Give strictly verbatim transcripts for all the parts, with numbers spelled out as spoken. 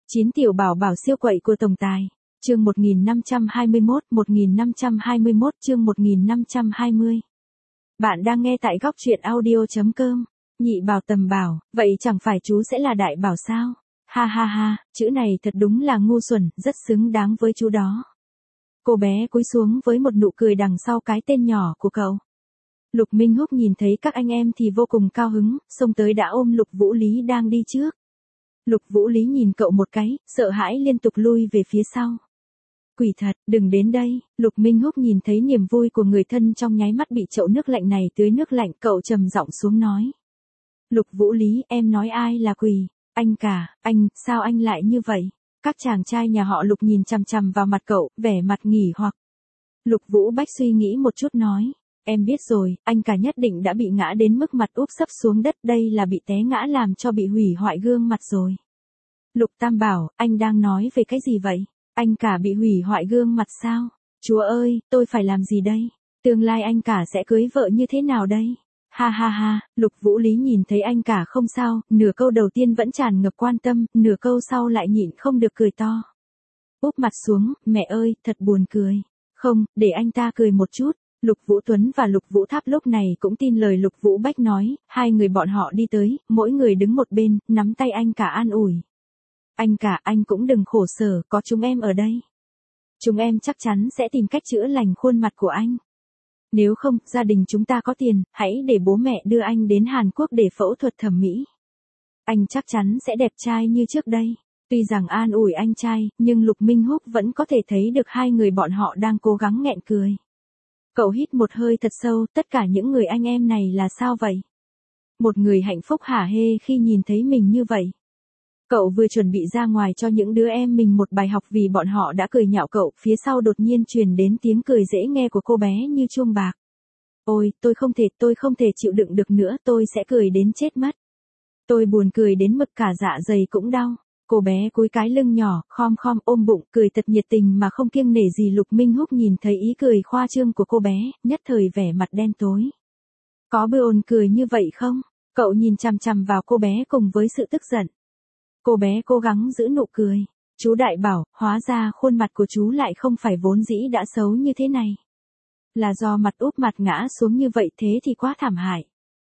chín tiểu bảo bảo siêu quậy của tổng tài. Chương một nghìn năm trăm hai mươi mốt, một nghìn năm trăm hai mươi mốt chương một nghìn năm trăm hai mươi. Bạn đang nghe tại góc truyện audio chấm com. Nhị bảo tầm bảo, vậy chẳng phải chú sẽ là đại bảo sao? Ha ha ha, chữ này thật đúng là ngu xuẩn, rất xứng đáng với chú đó. Cô bé cúi xuống với một nụ cười đằng sau cái tên nhỏ của cậu. Lục Minh Húc nhìn thấy các anh em thì vô cùng cao hứng, xông tới đã ôm Lục Vũ Lý đang đi trước. Lục Vũ Lý nhìn cậu một cái, sợ hãi liên tục lui về phía sau. Quỷ thật, đừng đến đây. Lục Minh Húc nhìn thấy niềm vui của người thân trong nháy mắt bị chậu nước lạnh này tưới nước lạnh, cậu trầm giọng xuống nói. Lục Vũ Lý, em nói ai là quỷ? Anh cả, anh, sao anh lại như vậy? Các chàng trai nhà họ Lục nhìn chằm chằm vào mặt cậu, vẻ mặt nghỉ hoặc. Lục Vũ Bách suy nghĩ một chút nói. Em biết rồi, anh cả nhất định đã bị ngã đến mức mặt úp sấp xuống đất, đây là bị té ngã làm cho bị hủy hoại gương mặt rồi. Lục Tam bảo, anh đang nói về cái gì vậy? Anh cả bị hủy hoại gương mặt sao? Chúa ơi, tôi phải làm gì đây? Tương lai anh cả sẽ cưới vợ như thế nào đây? Ha ha ha, Lục Vũ Lý nhìn thấy anh cả không sao, nửa câu đầu tiên vẫn tràn ngập quan tâm, nửa câu sau lại nhịn không được cười to. Úp mặt xuống, mẹ ơi, thật buồn cười. Không, để anh ta cười một chút. Lục Vũ Tuấn và Lục Vũ Tháp lúc này cũng tin lời Lục Vũ Bách nói, hai người bọn họ đi tới, mỗi người đứng một bên, nắm tay anh cả an ủi. Anh cả, anh cũng đừng khổ sở, có chúng em ở đây. Chúng em chắc chắn sẽ tìm cách chữa lành khuôn mặt của anh. Nếu không, gia đình chúng ta có tiền, hãy để bố mẹ đưa anh đến Hàn Quốc để phẫu thuật thẩm mỹ. Anh chắc chắn sẽ đẹp trai như trước đây. Tuy rằng an ủi anh trai, nhưng Lục Minh Húc vẫn có thể thấy được hai người bọn họ đang cố gắng nghẹn cười. Cậu hít một hơi thật sâu, tất cả những người anh em này là sao vậy? Một người hạnh phúc hả hê khi nhìn thấy mình như vậy. Cậu vừa chuẩn bị ra ngoài cho những đứa em mình một bài học vì bọn họ đã cười nhạo cậu, phía sau đột nhiên truyền đến tiếng cười dễ nghe của cô bé như chuông bạc. Ôi, tôi không thể, tôi không thể chịu đựng được nữa, tôi sẽ cười đến chết mất. Tôi buồn cười đến mức cả dạ dày cũng đau. Cô bé cúi cái lưng nhỏ, khom khom ôm bụng, cười thật nhiệt tình mà không kiêng nể gì. Lục Minh Húc nhìn thấy ý cười khoa trương của cô bé, nhất thời vẻ mặt đen tối. Có bừa ồn cười như vậy không? Cậu nhìn chằm chằm vào cô bé cùng với sự tức giận. Cô bé cố gắng giữ nụ cười. Chú đại bảo, hóa ra khuôn mặt của chú lại không phải vốn dĩ đã xấu như thế này. Là do mặt úp mặt ngã xuống như vậy, thế thì quá thảm hại.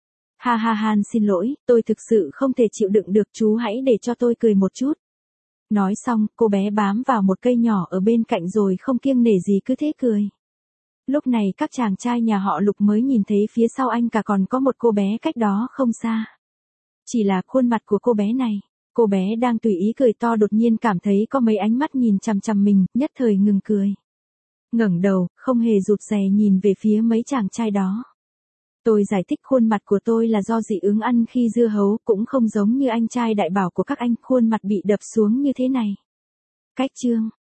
Ha ha han, xin lỗi, tôi thực sự không thể chịu đựng được, chú hãy để cho tôi cười một chút. Nói xong, cô bé bám vào một cây nhỏ ở bên cạnh rồi không kiêng nể gì cứ thế cười. Lúc này các chàng trai nhà họ Lục mới nhìn thấy phía sau anh cả còn có một cô bé cách đó không xa. Chỉ là khuôn mặt của cô bé này, cô bé đang tùy ý cười to đột nhiên cảm thấy có mấy ánh mắt nhìn chằm chằm mình, nhất thời ngừng cười. Ngẩng đầu, không hề rụt rè nhìn về phía mấy chàng trai đó. Tôi giải thích khuôn mặt của tôi là do dị ứng ăn khi dưa hấu, cũng không giống như anh trai đại bảo của các anh, khuôn mặt bị đập xuống như thế này. Cách chương